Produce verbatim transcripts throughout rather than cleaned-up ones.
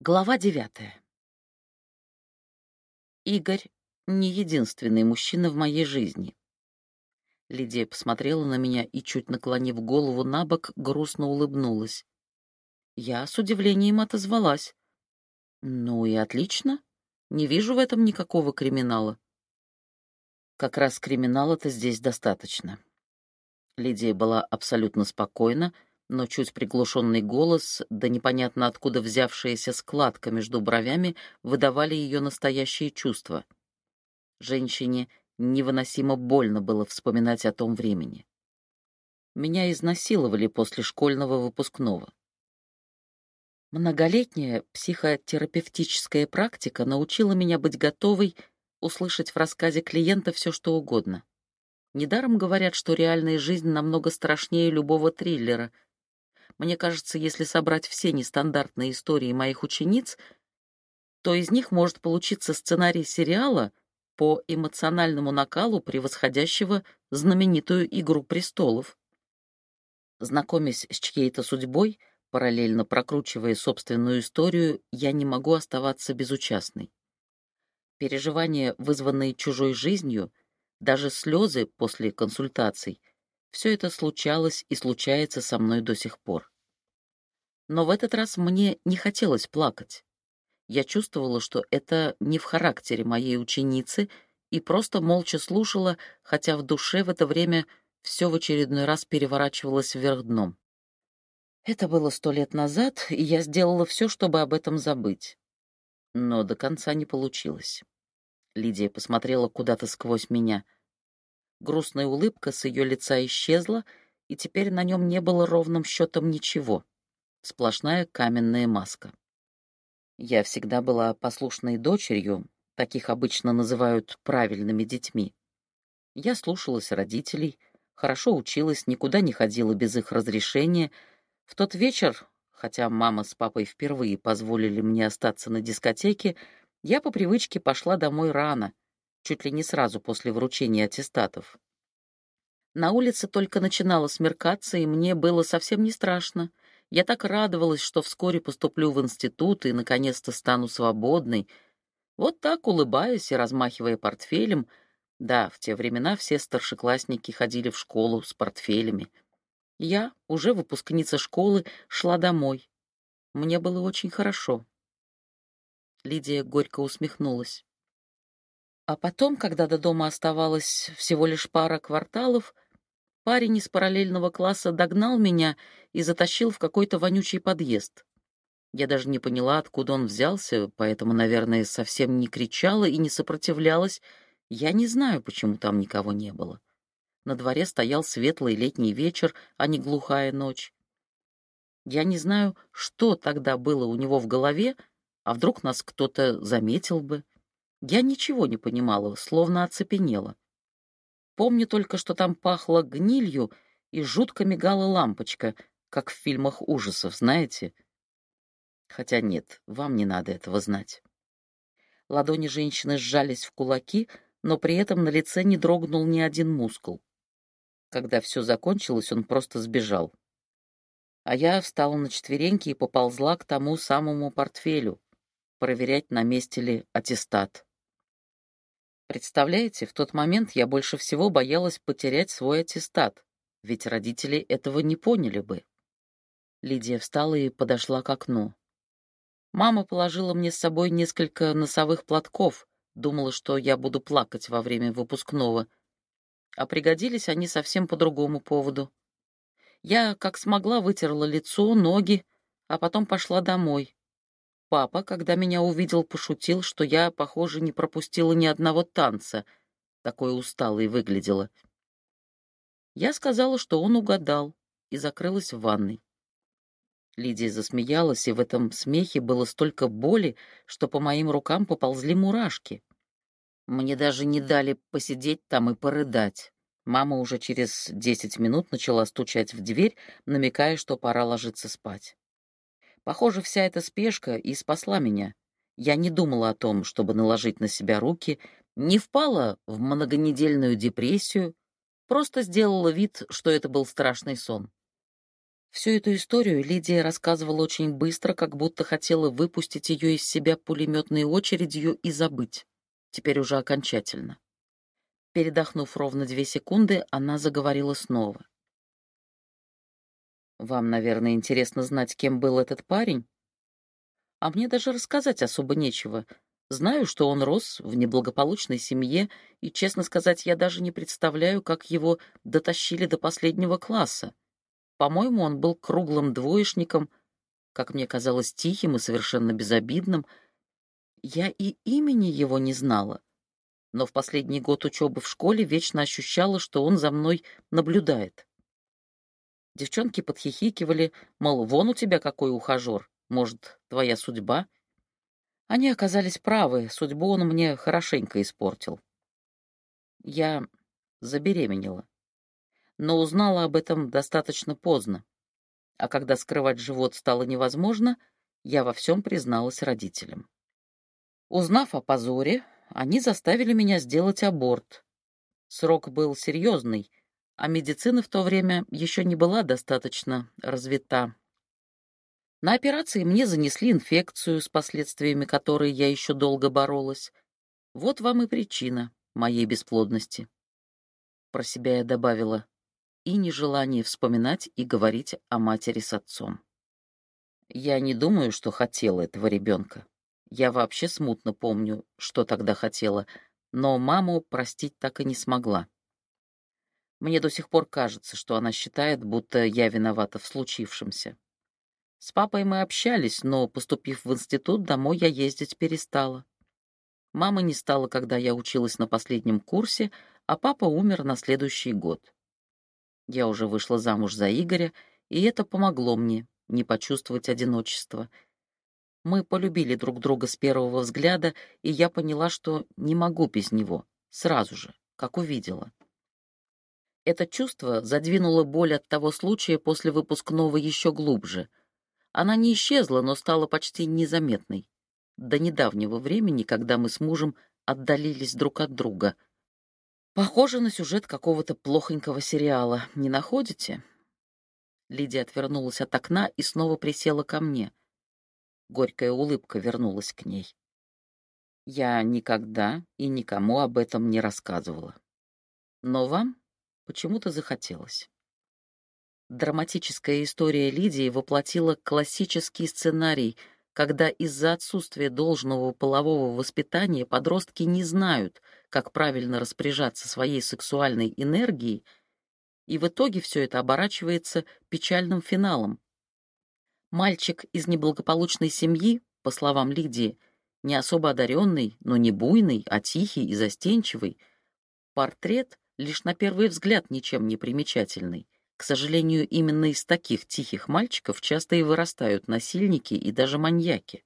Глава девятая. Игорь не единственный мужчина в моей жизни. Лидия посмотрела на меня и, чуть наклонив голову на бок, грустно улыбнулась. Я с удивлением отозвалась. Ну и отлично. Не вижу в этом никакого криминала. Как раз криминала-то здесь достаточно. Лидия была абсолютно спокойна, но чуть приглушенный голос, да непонятно откуда взявшаяся складка между бровями, выдавали ее настоящие чувства. Женщине невыносимо больно было вспоминать о том времени. Меня изнасиловали после школьного выпускного. Многолетняя психотерапевтическая практика научила меня быть готовой услышать в рассказе клиента все, что угодно. Недаром говорят, что реальная жизнь намного страшнее любого триллера. Мне кажется, если собрать все нестандартные истории моих учениц, то из них может получиться сценарий сериала по эмоциональному накалу, превосходящего знаменитую «Игру престолов». Знакомясь с чьей-то судьбой, параллельно прокручивая собственную историю, я не могу оставаться безучастной. Переживания, вызванные чужой жизнью, даже слезы после консультаций, все это случалось и случается со мной до сих пор. Но в этот раз мне не хотелось плакать. Я чувствовала, что это не в характере моей ученицы, и просто молча слушала, хотя в душе в это время все в очередной раз переворачивалось вверх дном. Это было сто лет назад, и я сделала все, чтобы об этом забыть. Но до конца не получилось. Лидия посмотрела куда-то сквозь меня. Грустная улыбка с ее лица исчезла, и теперь на нем не было ровным счетом ничего. Сплошная каменная маска. Я всегда была послушной дочерью, таких обычно называют правильными детьми. Я слушалась родителей, хорошо училась, никуда не ходила без их разрешения. В тот вечер, хотя мама с папой впервые позволили мне остаться на дискотеке, я по привычке пошла домой рано, чуть ли не сразу после вручения аттестатов. На улице только начинало смеркаться, и мне было совсем не страшно. Я так радовалась, что вскоре поступлю в институт и, наконец-то, стану свободной. Вот так, улыбаясь и размахивая портфелем. Да, в те времена все старшеклассники ходили в школу с портфелями. Я, уже выпускница школы, шла домой. Мне было очень хорошо. Лидия горько усмехнулась. А потом, когда до дома оставалось всего лишь пара кварталов, парень из параллельного класса догнал меня и затащил в какой-то вонючий подъезд. Я даже не поняла, откуда он взялся, поэтому, наверное, совсем не кричала и не сопротивлялась. Я не знаю, почему там никого не было. На дворе стоял светлый летний вечер, а не глухая ночь. Я не знаю, что тогда было у него в голове, а вдруг нас кто-то заметил бы. Я ничего не понимала, словно оцепенела. Помню только, что там пахло гнилью и жутко мигала лампочка, как в фильмах ужасов, знаете? Хотя нет, вам не надо этого знать. Ладони женщины сжались в кулаки, но при этом на лице не дрогнул ни один мускул. Когда все закончилось, он просто сбежал. А я встала на четвереньки и поползла к тому самому портфелю, проверять, на месте ли аттестат. Представляете, в тот момент я больше всего боялась потерять свой аттестат, ведь родители этого не поняли бы. Лидия встала и подошла к окну. Мама положила мне с собой несколько носовых платков, думала, что я буду плакать во время выпускного, а пригодились они совсем по другому поводу. Я, как смогла, вытерла лицо, ноги, а потом пошла домой. Папа, когда меня увидел, пошутил, что я, похоже, не пропустила ни одного танца, такой усталой выглядела. Я сказала, что он угадал, и закрылась в ванной. Лидия засмеялась, и в этом смехе было столько боли, что по моим рукам поползли мурашки. Мне даже не дали посидеть там и порыдать. Мама уже через десять минут начала стучать в дверь, намекая, что пора ложиться спать. Похоже, вся эта спешка и спасла меня. Я не думала о том, чтобы наложить на себя руки, не впала в многонедельную депрессию, просто сделала вид, что это был страшный сон. Всю эту историю Лидия рассказывала очень быстро, как будто хотела выпустить ее из себя пулеметной очередью и забыть. Теперь уже окончательно. Передохнув ровно две секунды, она заговорила снова. «Вам, наверное, интересно знать, кем был этот парень? А мне даже рассказать особо нечего. Знаю, что он рос в неблагополучной семье, и, честно сказать, я даже не представляю, как его дотащили до последнего класса. По-моему, он был круглым двоечником, как мне казалось, тихим и совершенно безобидным. Я и имени его не знала, но в последний год учебы в школе вечно ощущала, что он за мной наблюдает. Девчонки подхихикивали, мол, вон у тебя какой ухажер, может, твоя судьба? Они оказались правы, судьбу он мне хорошенько испортил. Я забеременела, но узнала об этом достаточно поздно, а когда скрывать живот стало невозможно, я во всем призналась родителям. Узнав о позоре, они заставили меня сделать аборт. Срок был серьезный, а медицина в то время еще не была достаточно развита. На операции мне занесли инфекцию, с последствиями которой я еще долго боролась. Вот вам и причина моей бесплодности. Про себя я добавила и нежелание вспоминать и говорить о матери с отцом. Я не думаю, что хотела этого ребенка. Я вообще смутно помню, что тогда хотела, но маму простить так и не смогла. Мне до сих пор кажется, что она считает, будто я виновата в случившемся. С папой мы общались, но, поступив в институт, домой я ездить перестала. Мамы не стало, когда я училась на последнем курсе, а папа умер на следующий год. Я уже вышла замуж за Игоря, и это помогло мне не почувствовать одиночество. Мы полюбили друг друга с первого взгляда, и я поняла, что не могу без него, сразу же, как увидела. Это чувство задвинуло боль от того случая после выпускного еще глубже. Она не исчезла, но стала почти незаметной. До недавнего времени, когда мы с мужем отдалились друг от друга. Похоже на сюжет какого-то плохонького сериала, не находите? Лидия отвернулась от окна и снова присела ко мне. Горькая улыбка вернулась к ней. Я никогда и никому об этом не рассказывала. Но вам почему-то захотелось. Драматическая история Лидии воплотила классический сценарий, когда из-за отсутствия должного полового воспитания подростки не знают, как правильно распоряжаться своей сексуальной энергией, и в итоге все это оборачивается печальным финалом. Мальчик из неблагополучной семьи, по словам Лидии, не особо одаренный, но не буйный, а тихий и застенчивый. Портрет лишь на первый взгляд ничем не примечательный. К сожалению, именно из таких тихих мальчиков часто и вырастают насильники и даже маньяки.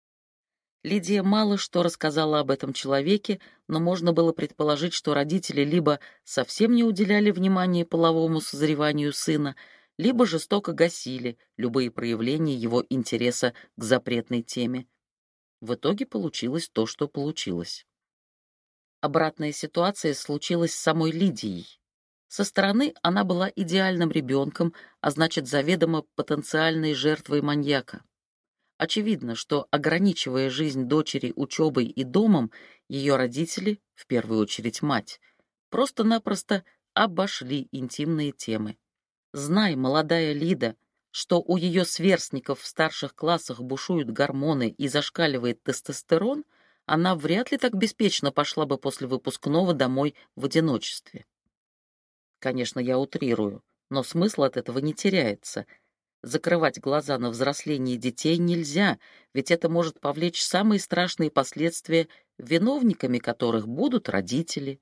Лидия мало что рассказала об этом человеке, но можно было предположить, что родители либо совсем не уделяли внимания половому созреванию сына, либо жестоко гасили любые проявления его интереса к запретной теме. В итоге получилось то, что получилось. Обратная ситуация случилась с самой Лидией. Со стороны она была идеальным ребенком, а значит, заведомо потенциальной жертвой маньяка. Очевидно, что, ограничивая жизнь дочери учебой и домом, ее родители, в первую очередь мать, просто-напросто обошли интимные темы. Знай, молодая Лида, что у ее сверстников в старших классах бушуют гормоны и зашкаливает тестостерон, она вряд ли так беспечно пошла бы после выпускного домой в одиночестве. Конечно, я утрирую, но смысл от этого не теряется. Закрывать глаза на взросление детей нельзя, ведь это может повлечь самые страшные последствия, виновниками которых будут родители.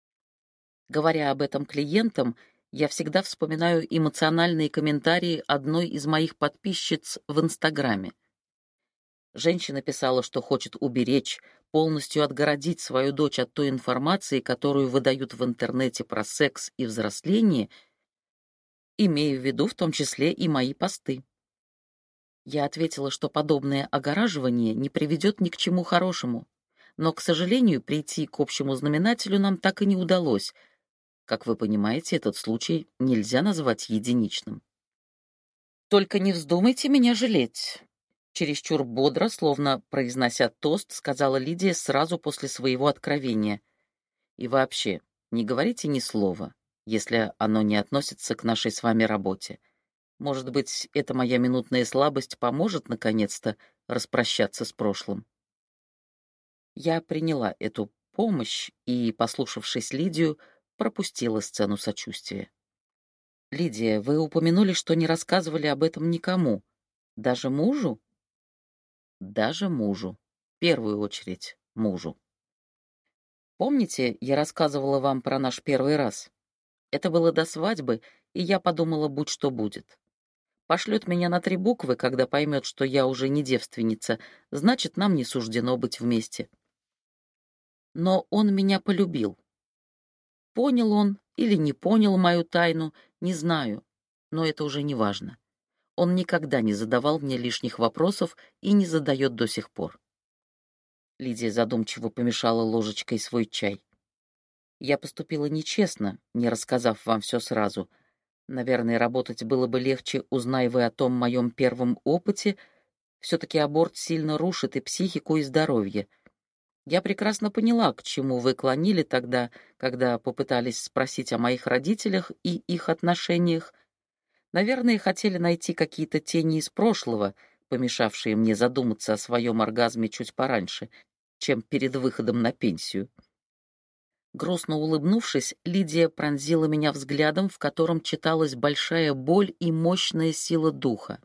Говоря об этом клиентам, я всегда вспоминаю эмоциональные комментарии одной из моих подписчиц в Инстаграме. Женщина писала, что хочет уберечь, полностью отгородить свою дочь от той информации, которую выдают в интернете про секс и взросление, имея в виду в том числе и мои посты. Я ответила, что подобное огораживание не приведет ни к чему хорошему, но, к сожалению, прийти к общему знаменателю нам так и не удалось. Как вы понимаете, этот случай нельзя назвать единичным. «Только не вздумайте меня жалеть», — чересчур бодро, словно произнося тост, сказала Лидия сразу после своего откровения. «И вообще, не говорите ни слова, если оно не относится к нашей с вами работе. Может быть, эта моя минутная слабость поможет, наконец-то, распрощаться с прошлым». Я приняла эту помощь и, послушавшись Лидию, пропустила сцену сочувствия. «Лидия, вы упомянули, что не рассказывали об этом никому. Даже мужу?» «Даже мужу. В первую очередь мужу. Помните, я рассказывала вам про наш первый раз? Это было до свадьбы, и я подумала, будь что будет. Пошлет меня на три буквы, когда поймет, что я уже не девственница, значит, нам не суждено быть вместе. Но он меня полюбил. Понял он или не понял мою тайну, не знаю, но это уже не важно. Он никогда не задавал мне лишних вопросов и не задает до сих пор». Лидия задумчиво помешала ложечкой свой чай. «Я поступила нечестно, не рассказав вам все сразу. Наверное, работать было бы легче, узнай вы о том моем первом опыте. Все-таки аборт сильно рушит и психику, и здоровье. Я прекрасно поняла, к чему вы клонили тогда, когда попытались спросить о моих родителях и их отношениях. Наверное, хотели найти какие-то тени из прошлого, помешавшие мне задуматься о своем оргазме чуть пораньше, чем перед выходом на пенсию». Грустно улыбнувшись, Лидия пронзила меня взглядом, в котором читалась большая боль и мощная сила духа.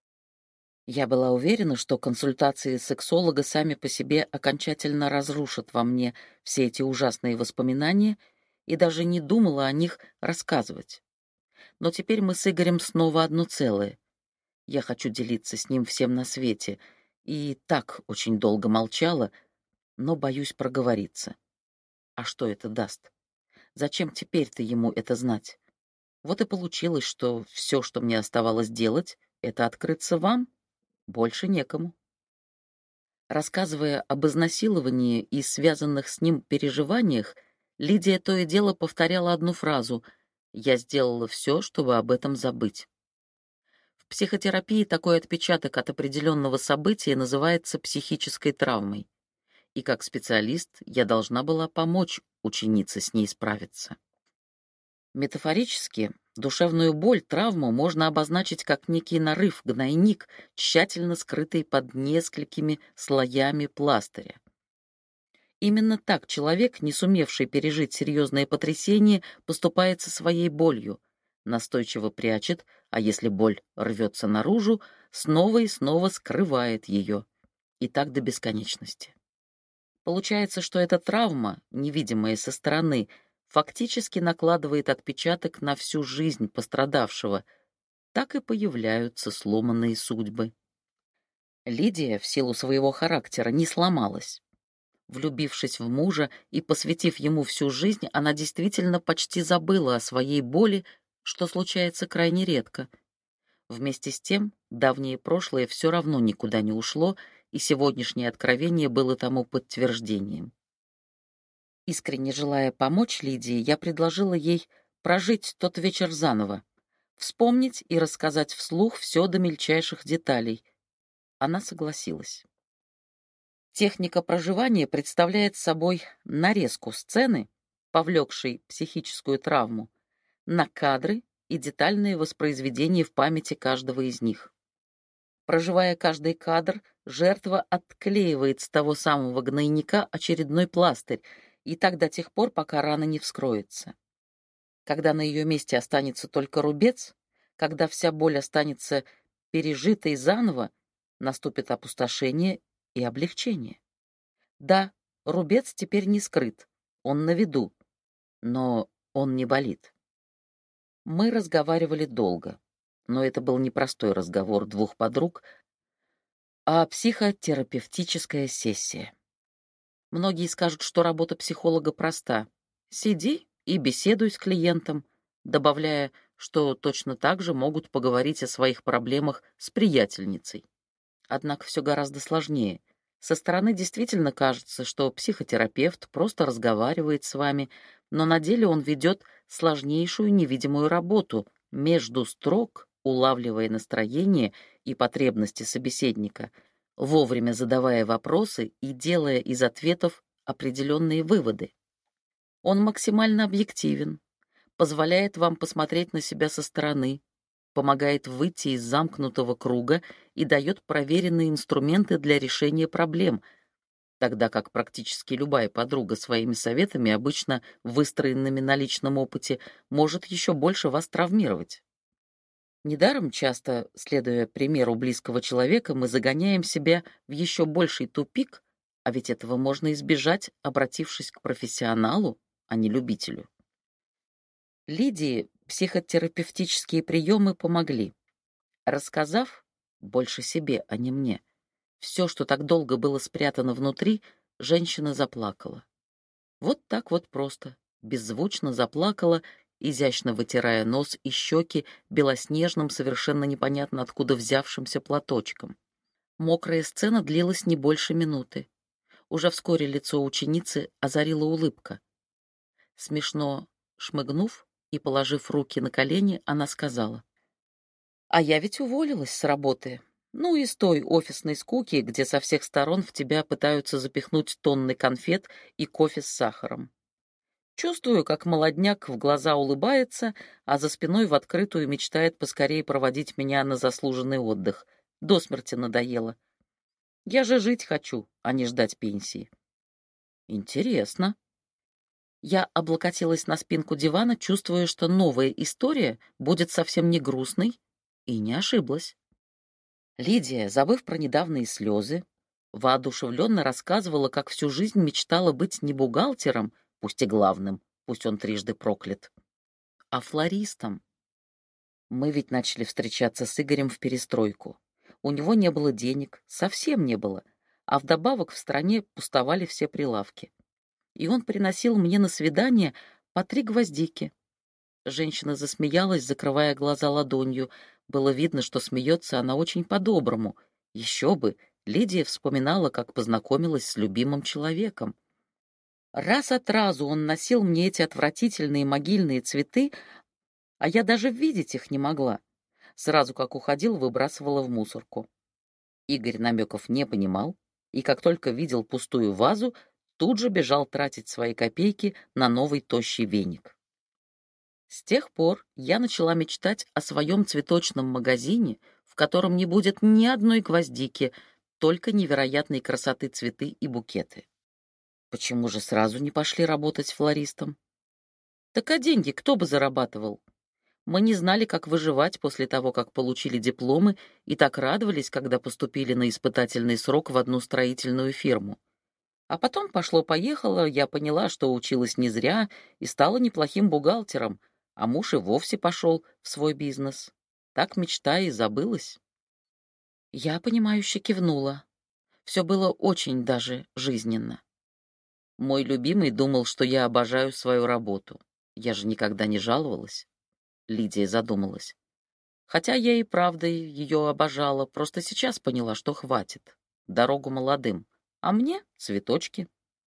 Я была уверена, что консультации сексолога сами по себе окончательно разрушат во мне все эти ужасные воспоминания, и даже не думала о них рассказывать. Но теперь мы с Игорем снова одно целое. Я хочу делиться с ним всем на свете, и так очень долго молчала, но боюсь проговориться. А что это даст? Зачем теперь-то ему это знать? Вот и получилось, что все, что мне оставалось делать, это открыться вам, больше некому. Рассказывая об изнасиловании и связанных с ним переживаниях, Лидия то и дело повторяла одну фразу: «Я сделала все, чтобы об этом забыть». В психотерапии такой отпечаток от определенного события называется психической травмой, и как специалист я должна была помочь ученице с ней справиться. Метафорически, душевную боль, травму можно обозначить как некий нарыв, гнойник, тщательно скрытый под несколькими слоями пластыря. Именно так человек, не сумевший пережить серьезное потрясение, поступает со своей болью, настойчиво прячет, а если боль рвется наружу, снова и снова скрывает ее. И так до бесконечности. Получается, что эта травма, невидимая со стороны, фактически накладывает отпечаток на всю жизнь пострадавшего. Так и появляются сломанные судьбы. Лидия, в силу своего характера, не сломалась. Влюбившись в мужа и посвятив ему всю жизнь, она действительно почти забыла о своей боли, что случается крайне редко. Вместе с тем, давнее прошлое все равно никуда не ушло, и сегодняшнее откровение было тому подтверждением. Искренне желая помочь Лидии, я предложила ей прожить тот вечер заново, вспомнить и рассказать вслух все до мельчайших деталей. Она согласилась. Техника проживания представляет собой нарезку сцены, повлекшей психическую травму, на кадры и детальное воспроизведение в памяти каждого из них. Проживая каждый кадр, жертва отклеивает с того самого гнойника очередной пластырь, и так до тех пор, пока рана не вскроется. Когда на ее месте останется только рубец, когда вся боль останется пережитой заново, наступит опустошение и облегчение. Да, рубец теперь не скрыт, он на виду, но он не болит. Мы разговаривали долго, но это был не простой разговор двух подруг, а психотерапевтическая сессия. Многие скажут, что работа психолога проста. Сиди и беседуй с клиентом, добавляя, что точно так же могут поговорить о своих проблемах с приятельницей. Однако все гораздо сложнее. Со стороны действительно кажется, что психотерапевт просто разговаривает с вами, но на деле он ведет сложнейшую невидимую работу между строк улавливая настроение и потребности собеседника, вовремя задавая вопросы и делая из ответов определенные выводы. Он максимально объективен, позволяет вам посмотреть на себя со стороны, помогает выйти из замкнутого круга и дает проверенные инструменты для решения проблем, тогда как практически любая подруга своими советами, обычно выстроенными на личном опыте, может еще больше вас травмировать. Недаром часто, следуя примеру близкого человека, мы загоняем себя в еще больший тупик, а ведь этого можно избежать, обратившись к профессионалу, а не любителю. Лидии психотерапевтические приемы помогли. Рассказав, больше себе, а не мне, все, что так долго было спрятано внутри, женщина заплакала. Вот так вот просто, беззвучно заплакала, изящно вытирая нос и щеки белоснежным, совершенно непонятно откуда взявшимся платочком. Мокрая сцена длилась не больше минуты. Уже вскоре лицо ученицы озарила улыбка. Смешно шмыгнув и положив руки на колени, она сказала: «А я ведь уволилась с работы. Ну, из той офисной скуки, где со всех сторон в тебя пытаются запихнуть тонны конфет и кофе с сахаром. Чувствую, как молодняк в глаза улыбается, а за спиной в открытую мечтает поскорее проводить меня на заслуженный отдых. До смерти надоело. Я же жить хочу, а не ждать пенсии». «Интересно». Я облокотилась на спинку дивана, чувствуя, что новая история будет совсем не грустной, и не ошиблась. Лидия, забыв про недавние слезы, воодушевленно рассказывала, как всю жизнь мечтала быть не бухгалтером, пусть и главным, пусть он трижды проклят, а флористом. Мы ведь начали встречаться с Игорем в перестройку. У него не было денег, совсем не было, а вдобавок в стране пустовали все прилавки. И он приносил мне на свидание по три гвоздики. Женщина засмеялась, закрывая глаза ладонью. Было видно, что смеется она очень по-доброму. Еще бы, Лидия вспоминала, как познакомилась с любимым человеком. Раз от разу он носил мне эти отвратительные могильные цветы, а я даже видеть их не могла. Сразу как уходил, выбрасывала в мусорку. Игорь намеков не понимал, и как только видел пустую вазу, тут же бежал тратить свои копейки на новый тощий веник. С тех пор я начала мечтать о своем цветочном магазине, в котором не будет ни одной гвоздики, только невероятной красоты цветы и букеты. Почему же сразу не пошли работать флористом? Так а деньги кто бы зарабатывал? Мы не знали, как выживать после того, как получили дипломы, и так радовались, когда поступили на испытательный срок в одну строительную фирму. А потом пошло-поехало, я поняла, что училась не зря и стала неплохим бухгалтером, а муж и вовсе пошел в свой бизнес. Так мечта и забылась. Я, понимающе кивнула. Все было очень даже жизненно. Мой любимый думал, что я обожаю свою работу. Я же никогда не жаловалась. Лидия задумалась. Хотя я и правда ее обожала, просто сейчас поняла, что хватит. Дорогу молодым. А мне — цветочки.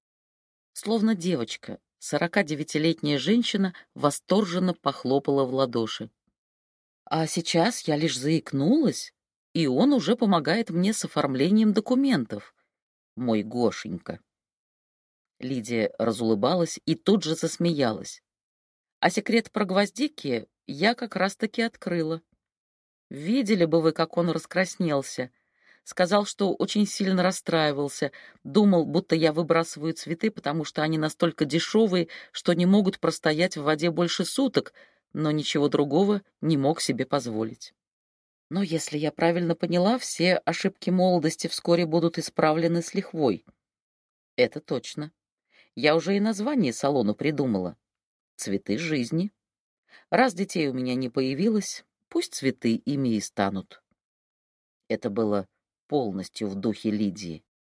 Словно девочка, сорокадевятилетняя женщина восторженно похлопала в ладоши. А сейчас я лишь заикнулась, и он уже помогает мне с оформлением документов. Мой Гошенька. Лидия разулыбалась и тут же засмеялась. А секрет про гвоздики я как раз-таки открыла. Видели бы вы, как он раскраснелся. Сказал, что очень сильно расстраивался, думал, будто я выбрасываю цветы, потому что они настолько дешевые, что не могут простоять в воде больше суток, но ничего другого не мог себе позволить. Но если я правильно поняла, все ошибки молодости вскоре будут исправлены с лихвой. Это точно. Я уже и название салону придумала. «Цветы жизни». Раз детей у меня не появилось, пусть цветы ими и станут. Это было полностью в духе Лидии.